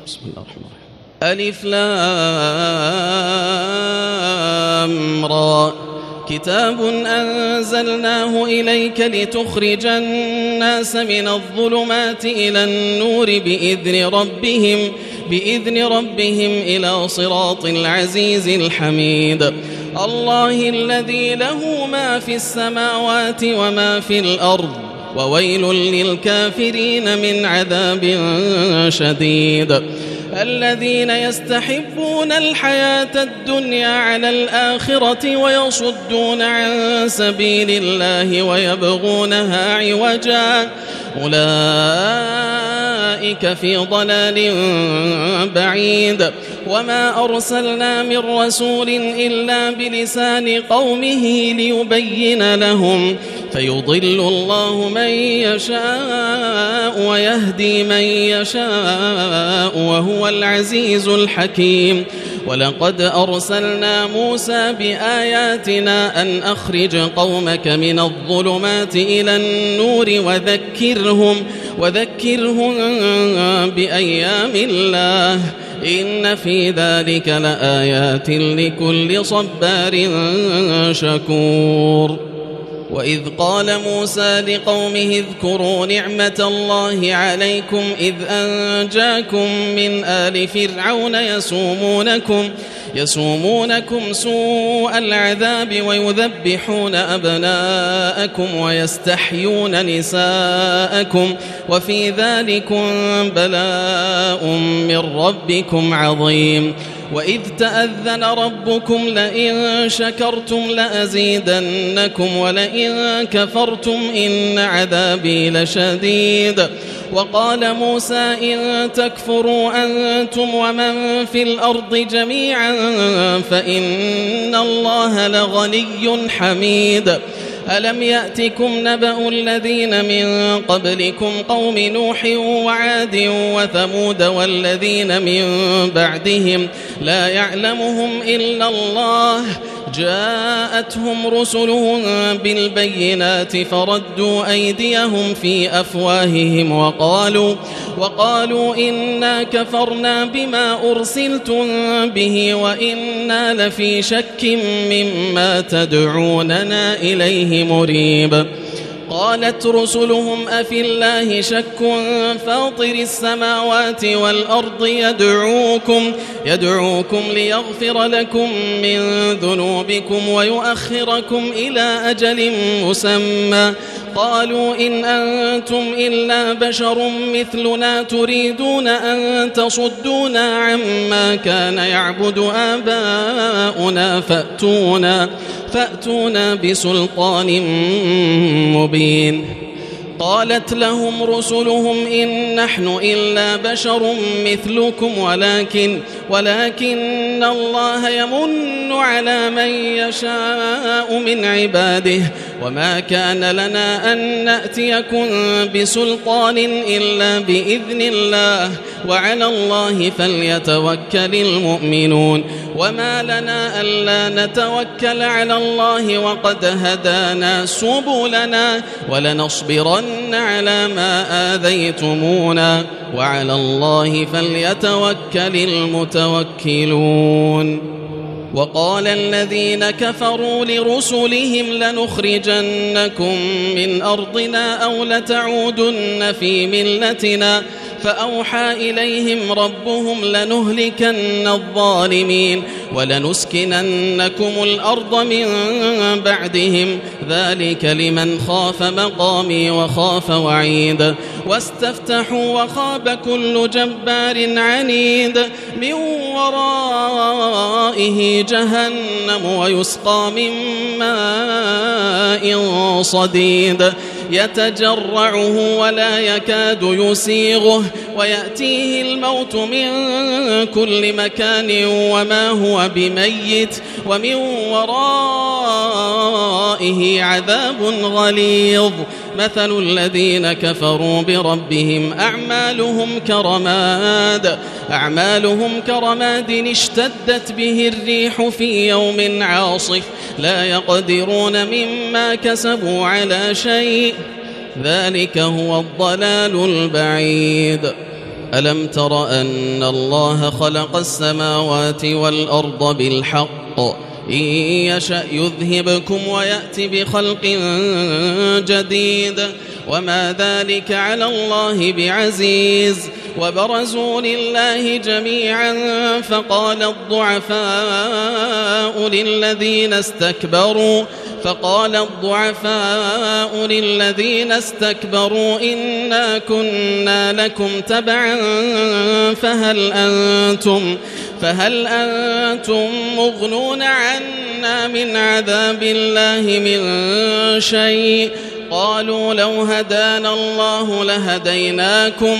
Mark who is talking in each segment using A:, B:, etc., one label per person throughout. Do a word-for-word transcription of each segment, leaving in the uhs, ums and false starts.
A: بسم الله الرحمن الرحيم. ألف لام را كتاب أنزلناه إليك لتخرج الناس من الظلمات إلى النور بإذن ربهم بإذن ربهم إلى صراط العزيز الحميد. الله الذي له ما في السماوات وما في الأرض وويل للكافرين من عذاب شديد. الذين يستحبون الحياة الدنيا على الآخرة ويصدون عن سبيل الله ويبغونها عوجا أولئك في ضلال بعيد. وما أرسلنا من رسول إلا بلسان قومه ليبين لهم فيضل الله من يشاء ويهدي من يشاء وهو العزيز الحكيم. ولقد أرسلنا موسى بآياتنا أن أخرج قومك من الظلمات إلى النور وذكرهم, وذكرهم بأيام الله إن في ذلك لآيات لكل صبار شكور. وإذ قال موسى لقومه اذكروا نعمة الله عليكم إذ أنجاكم من آل فرعون يسومونكم يسومونكم سوء العذاب ويذبحون أبناءكم ويستحيون نساءكم وفي ذلكم بلاء من ربكم عظيم. وإذ تأذن ربكم لئن شكرتم لأزيدنكم ولئن كفرتم إن عذابي لشديد. وقال موسى إن تكفروا أنتم ومن في الأرض جميعا فإن الله لغني حميد. ألم يأتكم نبأ الذين من قبلكم قوم نوح وعاد وثمود والذين من بعدهم لا يعلمهم إلا الله جاءتهم رسلهم بالبينات فردوا أيديهم في أفواههم وقالوا, وقالوا إنا كفرنا بما أرسلتم به وإنا لفي شك مما تدعوننا إليه مريب. قالت رسلهم أفي الله شك فاطر السماوات والأرض يدعوكم, يدعوكم ليغفر لكم من ذنوبكم ويؤخركم إلى أجل مسمى. قالوا إن أنتم إلا بشر مثلنا تريدون أن تصدونا عما كان يعبد آباؤنا فأتونا, فأتونا بسلطان مبين. قالت لهم رسلهم إن نحن إلا بشر مثلكم ولكن, ولكن الله يمن على من يشاء من عباده وما كان لنا أن نأتيكم بسلطان إلا بإذن الله وعلى الله فليتوكل المؤمنون. وما لنا ألا نتوكل على الله وقد هدانا سبلنا ولنصبرن على ما آذيتمونا وعلى الله فليتوكل المتوكلون. وقال الذين كفروا لرسلهم لنخرجنكم من أرضنا أو لتعودن في ملتنا فأوحى إليهم ربهم لنهلكن الظالمين ولنسكننكم الأرض من بعدهم ذلك لمن خاف مقامي وخاف وعيد. واستفتحوا وخاب كل جبار عنيد من ورائه جهنم ويسقى من ماء صديد يتجرعه ولا يكاد يسيغه ويأتيه الموت من كل مكان وما هو بميت ومن ورائه عذاب غليظ. مثل الذين كفروا بربهم أعمالهم كرماد أعمالهم كرماد اشتدت به الريح في يوم عاصف لا يقدرون مما كسبوا على شيء ذلك هو الضلال البعيد. ألم تر أن الله خلق السماوات والأرض بالحق إن يشأ يذهبكم ويأتي بخلق جديد وما ذلك على الله بعزيز وبرزوا لله جميعا فقال الضعفاء للذين استكبروا فقال الضعفاء للذين استكبروا إنا كنا لكم تبعا فهل أنتم فهل أنتم مغنون عنا من عذاب الله من شيء قالوا لو هدانا الله لهديناكم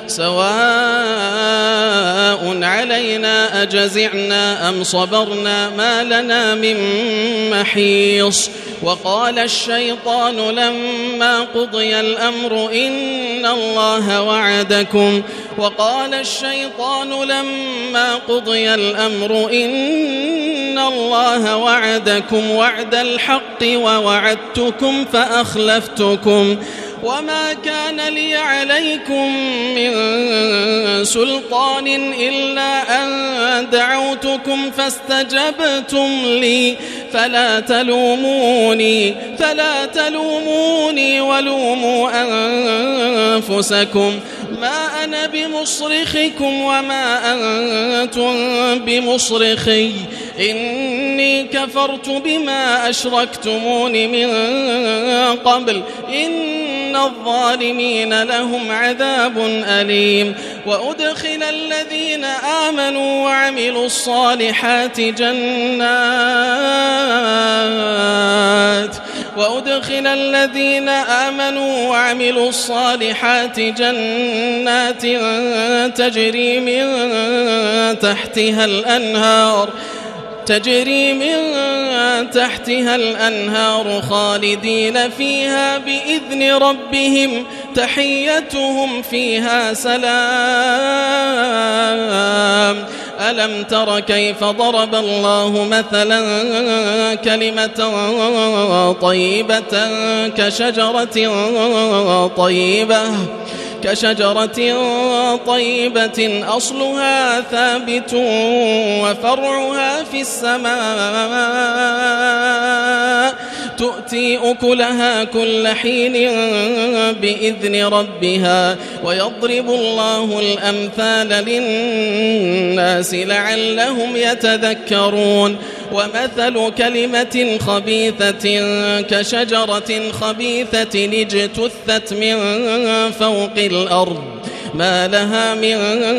A: سواء علينا أجزعنا أم صبرنا ما لنا من محيص وقال الشيطان لما قضي الأمر إن الله وعدكم وقال الشيطان لما قضي الأمر إن الله وعدكم وعد الحق ووعدتكم فأخلفتكم وما كان لي عليكم من سلطان إلا أن دعوتكم فاستجبتم لي فلا تلوموني فلا تلوموني ولوموا أنفسكم ما أنا بمصرخكم وما أنتم بمصرخي إني كفرت بما أشركتمون من قبل إن الظالمين لهم عذاب أليم وأدخل الذين آمنوا وعملوا الصالحات جنات وأدخل الذين آمنوا وعملوا الصالحات جنات تجري من تحتها الأنهار تجري من تحتها الأنهار خالدين فيها بإذن ربهم تحيتهم فيها سلام ألم تر كيف ضرب الله مثلا كلمة طيبة كشجرة طيبة كشجرة طيبة أصلها ثابت وفرعها في السماء تؤتي أكلها كل حين بإذن ربها ويضرب الله الأمثال للناس لعلهم يتذكرون ومثل كلمة خبيثة كشجرة خبيثة اجتثت من فوق الأرض ما لها من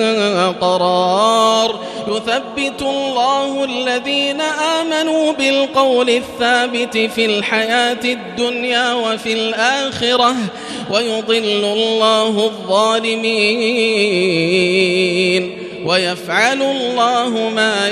A: قرار يثبت الله الذين آمنوا بالقول الثابت في الحياة الدنيا وفي الآخرة ويضل الله الظالمين ويفعل الله ما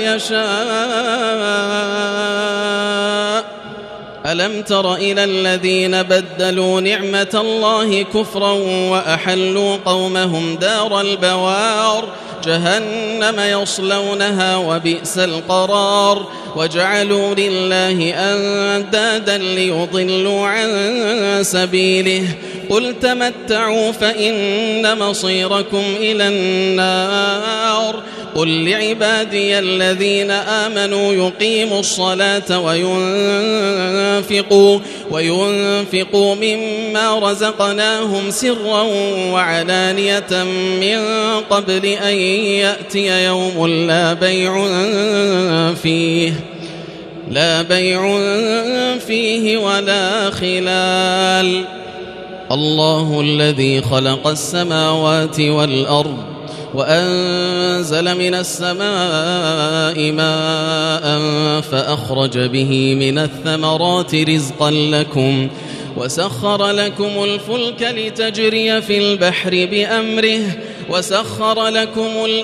A: يشاء ألم تر إلى الذين بدلوا نعمة الله كفرا وأحلوا قومهم دار البوار جهنم يصلونها وبئس القرار وجعلوا لله أندادا ليضلوا عن سبيله قل تمتعوا فإن مصيركم إلى النار قل لعبادي الذين آمنوا يقيموا الصلاة وينفقوا, وينفقوا مما رزقناهم سرا وعلانية من قبل أن يأتي يوم لا بيع فيه لا بيع فيه ولا خلال الله الذي خلق السماوات والأرض وأنزل من السماء ماء فأخرج به من الثمرات رزقا لكم وسخر لكم الفلك لتجري في البحر بأمره وسخر لكم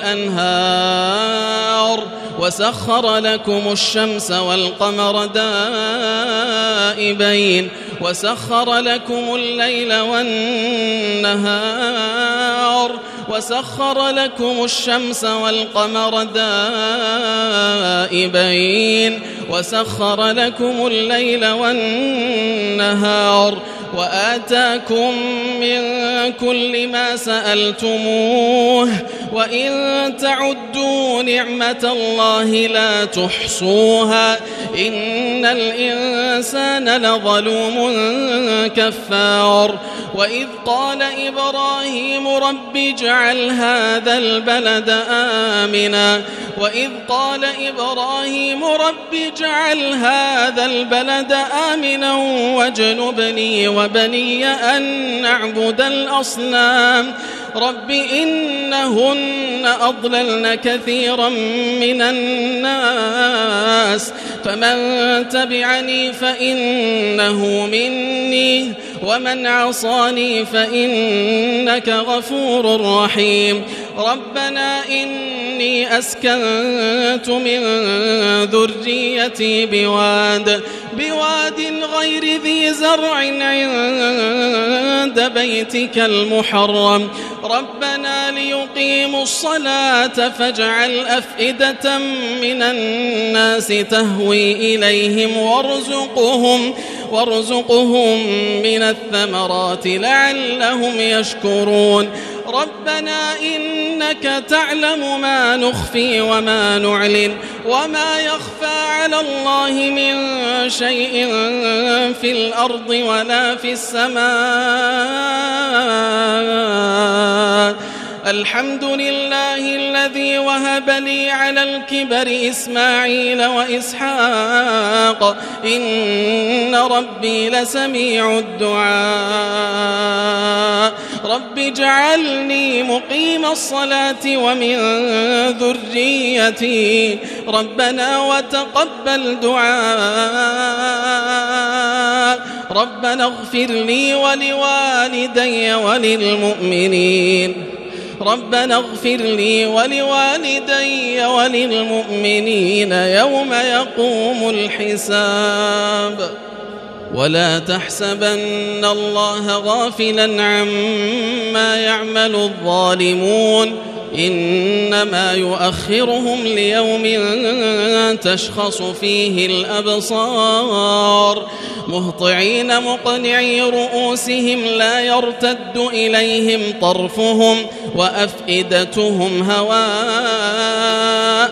A: الأنهار وسخر لكم الشمس والقمر دائبين وسخر لكم الليل والنهار وسخر لكم الشمس والقمر دائبين وسخر لكم الليل والنهار وآتاكم من كل ما سألتموه وإن تعدوا نعمة الله لا تحصوها إن الإنسان لظلوم كفار وإذ قال إبراهيم رب اجعل هذا البلد آمنا وإذ قال إبراهيم رب اجعل هذا البلد آمنا واجنبني وبني أن نعبد الأصنام رب إنهن أضللن كثيرا من الناس فمن تبعني فإنه مني ومن عصاني فإنك غفور رحيم ربنا إني أسكنت من ذريتي بواد بواد غير ذي زرع عند بيتك المحرم ربنا ليقيموا الصلاة فاجعل أفئدة من الناس تهوي إليهم وارزقهم وارزقهم من الثمرات لعلهم يشكرون ربنا إنك تعلم ما نخفي وما نعلن وما يخفى على الله من شيء في الأرض ولا في السماء الحمد لله الذي وهب لي على الكبر إسماعيل وإسحاق إن ربي لسميع الدعاء رب اجعلني مقيم الصلاة ومن ذريتي ربنا وتقبل دعاء ربنا اغفر لي ولوالدي وللمؤمنين ربنا اغفر لي ولوالدي وللمؤمنين يوم يقوم الحساب ولا تحسبن الله غافلا عما يعمل الظالمون إنما يؤخرهم ليوم تشخص فيه الأبصار مهطعين مقنعي رؤوسهم لا يرتد إليهم طرفهم وأفئدتهم هواء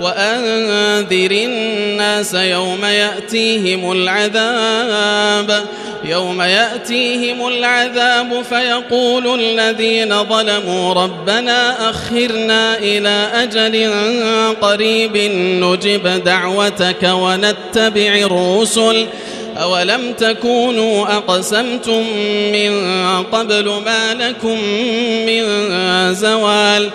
A: وأنذر الناس يوم يأتيهم العذاب يوم يأتيهم العذاب فيقول الذين ظلموا ربنا أخرنا إلى أجل قريب نجب دعوتك ونتبع الرسل أولم تكونوا أقسمتم من قبل ما لكم من زوال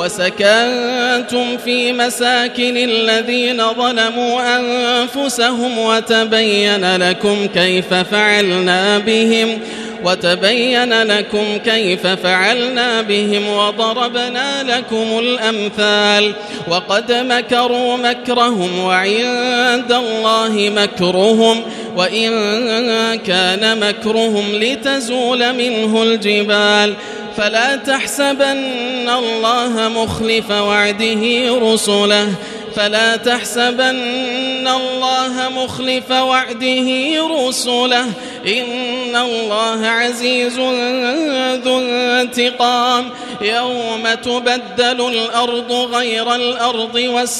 A: وسكنتم في مساكن الذين ظلموا أنفسهم وتبين لكم كيف فعلنا بهم وتبين لكم كيف فعلنا بهم وضربنا لكم الأمثال وقد مكروا مكرهم وعند الله مكرهم وإن كان مكرهم لتزول منه الجبال فلا تحسبن الله مخلف وعده رسله فلا تحسبن الله مخلف وعده رسله إن الله عزيز ذو انتقام يوم تبدل الأرض غير الأرض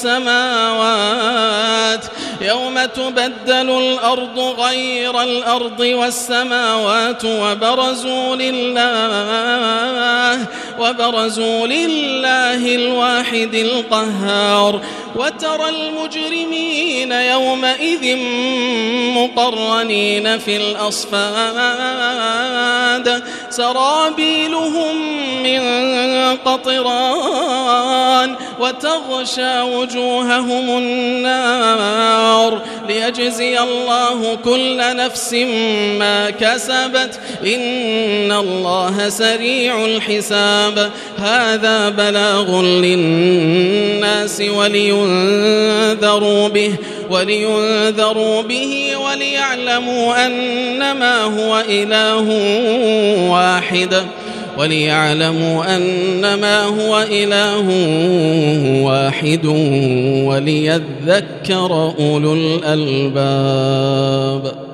A: والسماوات يوم تبدل الأرض غير الأرض والسماوات وبرزوا لله وبرزوا لله الواحد القهار وترى المجرمين يومئذ مقرنين في الأصفاد سرابيلهم من قطران وتغشى وجوههم النار ليجزي الله كل نفس ما كسبت إن الله سريع الحساب هذا بلاغ للناس ولينذروا به ولينذروا به وليعلموا أنما هو إله واحد وليعلموا أنما هو إله واحد وليذكر أولو الألباب.